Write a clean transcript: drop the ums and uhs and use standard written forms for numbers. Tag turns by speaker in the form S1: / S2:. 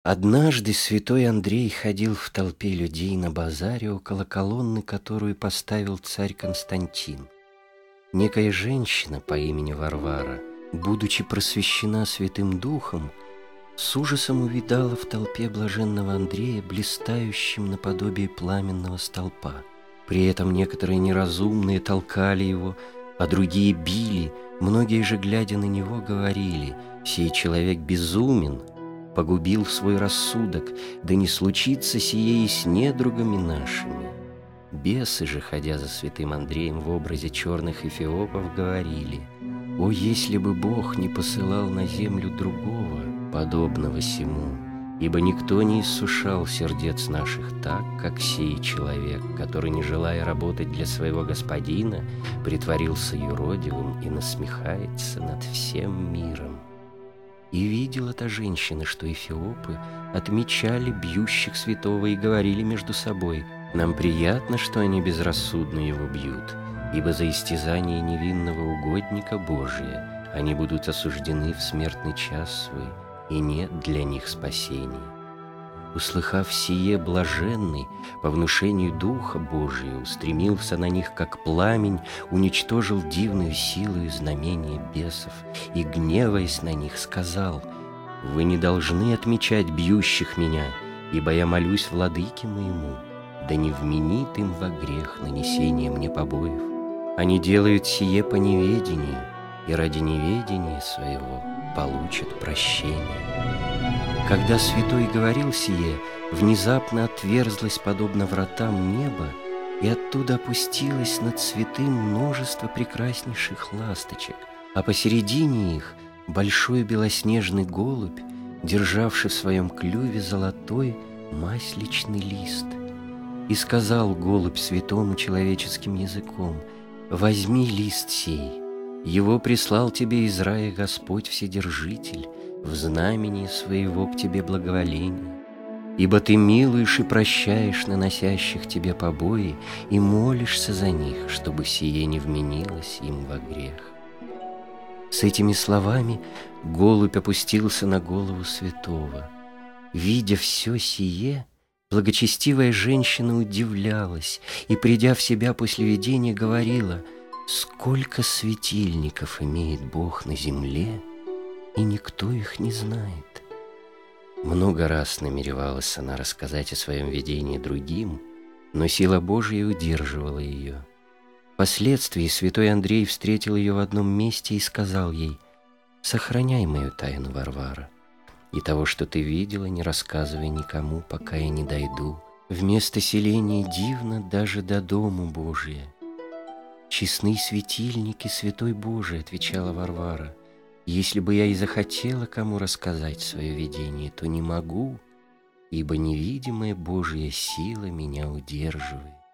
S1: Однажды святой Андрей ходил в толпе людей на базаре около колонны, которую поставил царь Константин. Некая женщина по имени Варвара, будучи просвещена Святым Духом, с ужасом увидала в толпе блаженного Андрея блистающим наподобие пламенного столпа. При этом некоторые неразумные толкали его, а другие били. Многие же, глядя на него, говорили: «Сей человек безумен, погубил свой рассудок, да не случится сие и с недругами нашими». Бесы же, ходя за святым Андреем в образе черных эфиопов, говорили: «О, если бы Бог не посылал на землю другого, подобного сему, ибо никто не иссушал сердец наших так, как сей человек, который, не желая работать для своего господина, притворился юродивым и насмехается над всем миром». И видела та женщина, что эфиопы отмечали бьющих святого и говорили между собой: «Нам приятно, что они безрассудно его бьют, ибо за истязание невинного угодника Божия они будут осуждены в смертный час свой, и нет для них спасения». Услыхав сие, блаженный, по внушению Духа Божия, устремился на них, как пламень, уничтожил дивную силу и знамения бесов, и, гневаясь на них, сказал: «Вы не должны отмечать бьющих меня, ибо я молюсь владыке моему, да не вменит им во грех нанесение мне побоев. Они делают сие по неведению, и ради неведения своего получат прощение». Когда святой говорил сие, внезапно отверзлось, подобно вратам, небо, и оттуда опустилось над святым множество прекраснейших ласточек, а посередине их большой белоснежный голубь, державший в своем клюве золотой масличный лист. И сказал голубь святому человеческим языком: «Возьми лист сей, его прислал тебе из рая Господь Вседержитель, в знамени своего к тебе благоволения, ибо ты милуешь и прощаешь наносящих тебе побои и молишься за них, чтобы сие не вменилось им во грех». С этими словами голубь опустился на голову святого. Видя все сие, благочестивая женщина удивлялась и, придя в себя после видения, говорила: «Сколько светильников имеет Бог на земле, и никто их не знает». Много раз намеревалась она рассказать о своем видении другим, но сила Божия удерживала ее. Впоследствии святой Андрей встретил ее в одном месте и сказал ей: «Сохраняй мою тайну, Варвара, и того, что ты видела, не рассказывай никому, пока я не дойду. Вместо селения дивно даже до дому Божия». «Честные светильники, святой Божий», — отвечала Варвара, «если бы я и захотела кому рассказать свое видение, то не могу, ибо невидимая Божья сила меня удерживает».